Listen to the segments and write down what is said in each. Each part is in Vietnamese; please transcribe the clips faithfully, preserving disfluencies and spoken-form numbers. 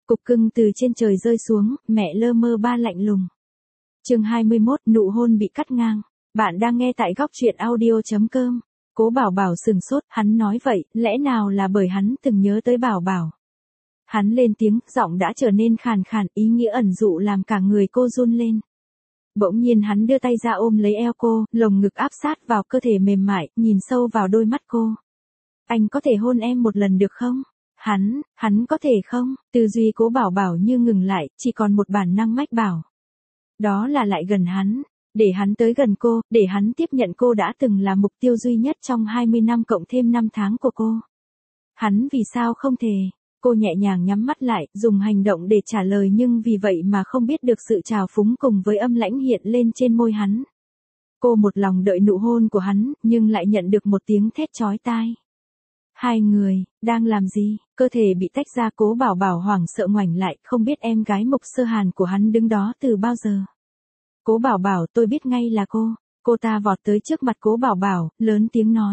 Cục cưng từ trên trời rơi xuống, mẹ lơ mơ ba lạnh lùng. Chương hai mươi mốt, nụ hôn bị cắt ngang. Bạn đang nghe tại góc truyện audio chấm com. Cố Bảo Bảo sừng sốt, hắn nói vậy, lẽ nào là bởi hắn từng nhớ tới Bảo Bảo. Hắn lên tiếng, giọng đã trở nên khàn khàn, ý nghĩa ẩn dụ làm cả người cô run lên. Bỗng nhiên hắn đưa tay ra ôm lấy eo cô, lồng ngực áp sát vào cơ thể mềm mại, nhìn sâu vào đôi mắt cô. Anh có thể hôn em một lần được không? Hắn, hắn có thể không? Tư duy Cố Bảo Bảo như ngừng lại, chỉ còn một bản năng mách bảo. Đó là lại gần hắn, để hắn tới gần cô, để hắn tiếp nhận cô đã từng là mục tiêu duy nhất trong hai mươi năm cộng thêm năm tháng của cô. Hắn vì sao không thể? Cô nhẹ nhàng nhắm mắt lại, dùng hành động để trả lời nhưng vì vậy mà không biết được sự trào phúng cùng với âm lãnh hiện lên trên môi hắn. Cô một lòng đợi nụ hôn của hắn, nhưng lại nhận được một tiếng thét chói tai. Hai người, đang làm gì? Cơ thể bị tách ra. Cố Bảo Bảo hoảng sợ ngoảnh lại, không biết em gái Mục Sơ Hàn của hắn đứng đó từ bao giờ. Cố Bảo Bảo, tôi biết ngay là cô. Cô ta vọt tới trước mặt Cố Bảo Bảo, lớn tiếng nói.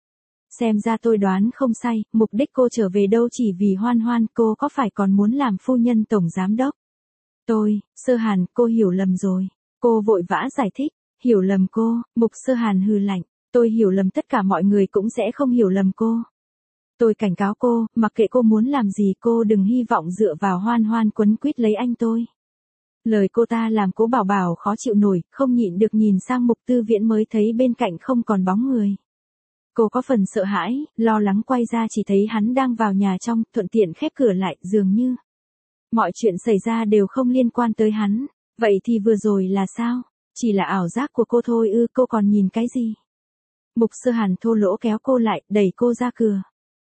Xem ra tôi đoán không sai, mục đích cô trở về đâu chỉ vì Hoan Hoan, cô có phải còn muốn làm phu nhân tổng giám đốc? Tôi, Sơ Hàn, cô hiểu lầm rồi. Cô vội vã giải thích, hiểu lầm cô. Mục Sơ Hàn hừ lạnh, tôi hiểu lầm, tất cả mọi người cũng sẽ không hiểu lầm cô. Tôi cảnh cáo cô, mặc kệ cô muốn làm gì cô đừng hy vọng dựa vào Hoan Hoan quấn quýt lấy anh tôi. Lời cô ta làm Cố Bảo Bảo khó chịu nổi, không nhịn được nhìn sang Mục Tư Viễn mới thấy bên cạnh không còn bóng người. Cô có phần sợ hãi, lo lắng quay ra chỉ thấy hắn đang vào nhà trong, thuận tiện khép cửa lại, dường như mọi chuyện xảy ra đều không liên quan tới hắn. Vậy thì vừa rồi là sao? Chỉ là ảo giác của cô thôi ư? Cô còn nhìn cái gì? Mục Sơ Hàn thô lỗ kéo cô lại, đẩy cô ra cửa.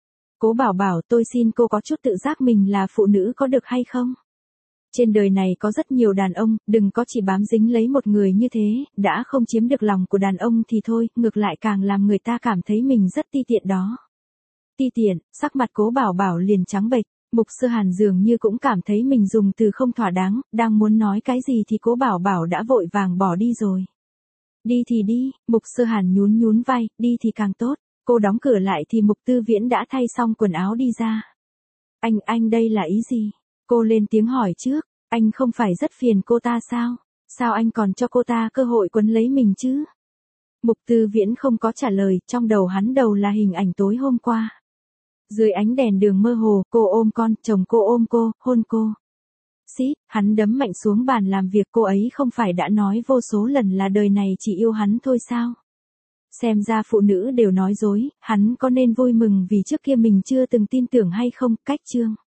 Cố Bảo Bảo, tôi xin cô có chút tự giác mình là phụ nữ có được hay không? Trên đời này có rất nhiều đàn ông, đừng có chỉ bám dính lấy một người như thế, đã không chiếm được lòng của đàn ông thì thôi, ngược lại càng làm người ta cảm thấy mình rất ti tiện đó. Ti tiện, sắc mặt Cố Bảo Bảo liền trắng bệch, Mục Sơ Hàn dường như cũng cảm thấy mình dùng từ không thỏa đáng, đang muốn nói cái gì thì Cố Bảo Bảo đã vội vàng bỏ đi rồi. Đi thì đi, Mục Sơ Hàn nhún nhún vai, đi thì càng tốt. Cô đóng cửa lại thì Mục Tư Viễn đã thay xong quần áo đi ra. Anh, anh đây là ý gì? Cô lên tiếng hỏi trước, anh không phải rất phiền cô ta sao? Sao anh còn cho cô ta cơ hội quấn lấy mình chứ? Mục Tư Viễn không có trả lời, trong đầu hắn đầu là hình ảnh tối hôm qua. Dưới ánh đèn đường mơ hồ, cô ôm con, chồng cô ôm cô, hôn cô. Xít, hắn đấm mạnh xuống bàn làm việc, cô ấy không phải đã nói vô số lần là đời này chỉ yêu hắn thôi sao? Xem ra phụ nữ đều nói dối, hắn có nên vui mừng vì trước kia mình chưa từng tin tưởng hay không? Cách chương